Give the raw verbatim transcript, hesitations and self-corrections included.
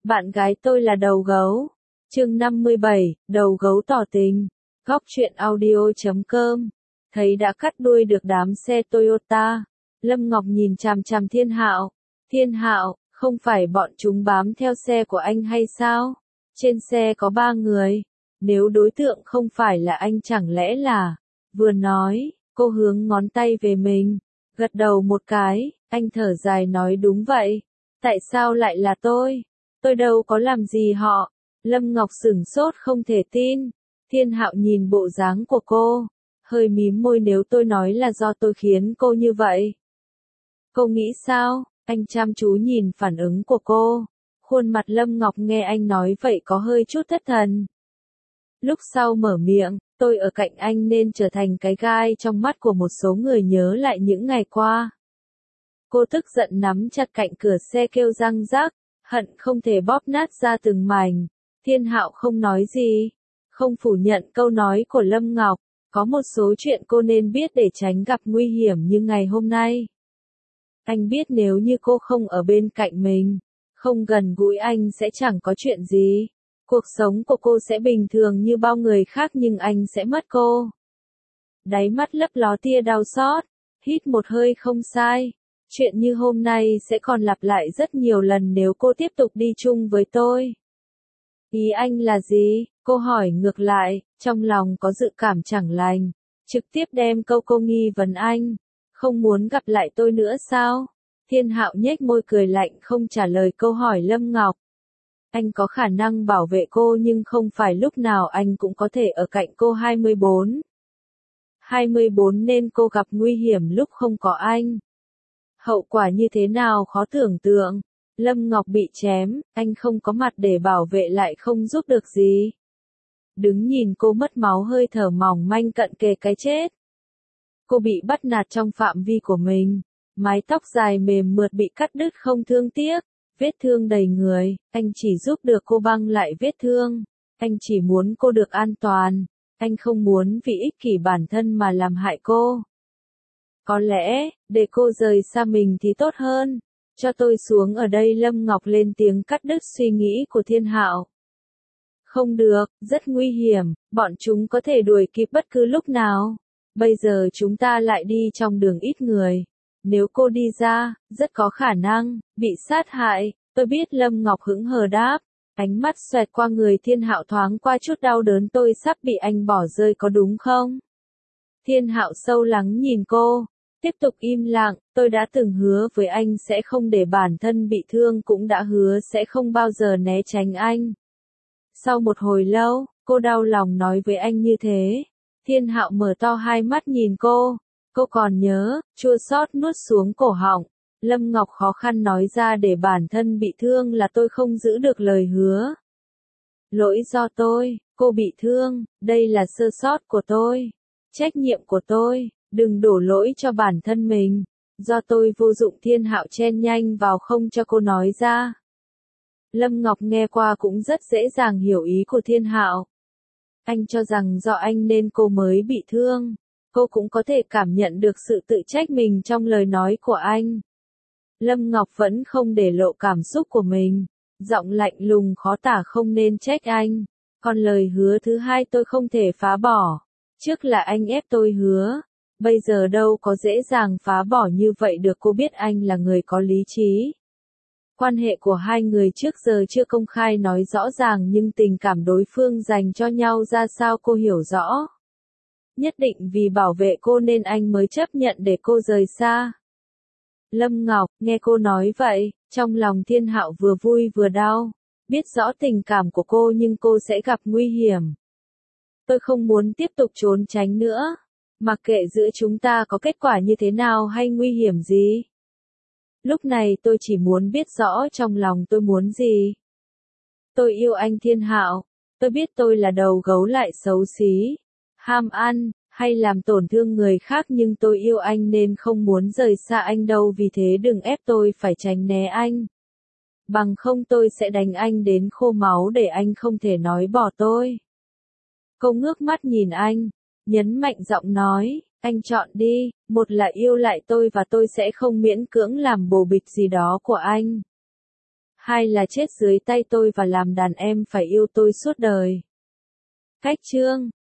Bạn gái tôi là đầu gấu. Chương năm mươi bảy, đầu gấu tỏ tình. Góc truyện audio chấm com. Thấy đã cắt đuôi được đám xe Toyota, Lâm Ngọc nhìn chằm chằm Thiên Hạo. Thiên Hạo, không phải bọn chúng bám theo xe của anh hay sao? Trên xe có ba người. Nếu đối tượng không phải là anh chẳng lẽ là... Vừa nói, cô hướng ngón tay về mình, gật đầu một cái, anh thở dài nói đúng vậy. Tại sao lại là tôi? Tôi đâu có làm gì họ. Lâm Ngọc sửng sốt không thể tin. Thiên Hạo nhìn bộ dáng của cô, hơi mím môi, nếu tôi nói là do tôi khiến cô như vậy. Cô nghĩ sao? Anh chăm chú nhìn phản ứng của cô. Khuôn mặt Lâm Ngọc nghe anh nói vậy có hơi chút thất thần. Lúc sau mở miệng, tôi ở cạnh anh nên trở thành cái gai trong mắt của một số người nhớ lại những ngày qua. Cô tức giận nắm chặt cạnh cửa xe kêu răng rắc, hận không thể bóp nát ra từng mảnh. Thiên Hạo không nói gì, không phủ nhận câu nói của Lâm Ngọc, có một số chuyện cô nên biết để tránh gặp nguy hiểm như ngày hôm nay. Anh biết nếu như cô không ở bên cạnh mình, không gần gũi anh sẽ chẳng có chuyện gì. Cuộc sống của cô sẽ bình thường như bao người khác nhưng anh sẽ mất cô. Đáy mắt lấp ló tia đau xót, hít một hơi không sai. Chuyện như hôm nay sẽ còn lặp lại rất nhiều lần nếu cô tiếp tục đi chung với tôi. Ý anh là gì? Cô hỏi ngược lại, trong lòng có dự cảm chẳng lành. Trực tiếp đem câu cô nghi vấn anh. Không muốn gặp lại tôi nữa sao? Thiên Hạo nhếch môi cười lạnh không trả lời câu hỏi Lâm Ngọc. Anh có khả năng bảo vệ cô nhưng không phải lúc nào anh cũng có thể ở cạnh cô hai mươi bốn. hai mươi bốn nên cô gặp nguy hiểm lúc không có anh. Hậu quả như thế nào khó tưởng tượng. Lâm Ngọc bị chém, anh không có mặt để bảo vệ lại không giúp được gì. Đứng nhìn cô mất máu hơi thở mỏng manh cận kề cái chết. Cô bị bắt nạt trong phạm vi của mình. Mái tóc dài mềm mượt bị cắt đứt không thương tiếc. Vết thương đầy người, anh chỉ giúp được cô băng lại vết thương. Anh chỉ muốn cô được an toàn. Anh không muốn vì ích kỷ bản thân mà làm hại cô. Có lẽ, để cô rời xa mình thì tốt hơn. Cho tôi xuống ở đây. Lâm Ngọc lên tiếng cắt đứt suy nghĩ của Thiên Hạo. Không được, rất nguy hiểm, bọn chúng có thể đuổi kịp bất cứ lúc nào. Bây giờ chúng ta lại đi trong đường ít người. Nếu cô đi ra, rất có khả năng bị sát hại. Tôi biết. Lâm Ngọc hững hờ đáp. Ánh mắt xoẹt qua người Thiên Hạo thoáng qua chút đau đớn. Tôi sắp bị anh bỏ rơi có đúng không? Thiên Hạo sâu lắng nhìn cô. Tiếp tục im lặng. Tôi đã từng hứa với anh sẽ không để bản thân bị thương, cũng đã hứa sẽ không bao giờ né tránh anh. Sau một hồi lâu, cô đau lòng nói với anh như thế. Thiên Hạo mở to hai mắt nhìn cô. Cô còn nhớ, chua xót nuốt xuống cổ họng. Lâm Ngọc khó khăn nói ra để bản thân bị thương là tôi không giữ được lời hứa. Lỗi do tôi, cô bị thương, đây là sơ sót của tôi. Trách nhiệm của tôi, đừng đổ lỗi cho bản thân mình. Do tôi vô dụng. Thiên Hạo chen nhanh vào không cho cô nói ra. Lâm Ngọc nghe qua cũng rất dễ dàng hiểu ý của Thiên Hạo. Anh cho rằng do anh nên cô mới bị thương. Cô cũng có thể cảm nhận được sự tự trách mình trong lời nói của anh. Lâm Ngọc vẫn không để lộ cảm xúc của mình. Giọng lạnh lùng khó tả. Không nên trách anh. Còn lời hứa thứ hai tôi không thể phá bỏ. Trước là anh ép tôi hứa. Bây giờ đâu có dễ dàng phá bỏ như vậy được. Cô biết anh là người có lý trí. Quan hệ của hai người trước giờ chưa công khai nói rõ ràng nhưng tình cảm đối phương dành cho nhau ra sao cô hiểu rõ. Nhất định vì bảo vệ cô nên anh mới chấp nhận để cô rời xa. Lâm Ngọc, nghe cô nói vậy, trong lòng Thiên Hạo vừa vui vừa đau. Biết rõ tình cảm của cô nhưng cô sẽ gặp nguy hiểm. Tôi không muốn tiếp tục trốn tránh nữa. Mặc kệ giữa chúng ta có kết quả như thế nào hay nguy hiểm gì. Lúc này tôi chỉ muốn biết rõ trong lòng tôi muốn gì. Tôi yêu anh Thiên Hạo. Tôi biết tôi là đầu gấu lại xấu xí, ham ăn, hay làm tổn thương người khác nhưng tôi yêu anh nên không muốn rời xa anh đâu. Vì thế đừng ép tôi phải tránh né anh. Bằng không tôi sẽ đánh anh đến khô máu để anh không thể nói bỏ tôi. Cô ngước mắt nhìn anh, nhấn mạnh giọng nói, anh chọn đi, một là yêu lại tôi và tôi sẽ không miễn cưỡng làm bồ bịch gì đó của anh. hai là chết dưới tay tôi và làm đàn em phải yêu tôi suốt đời. Cách chương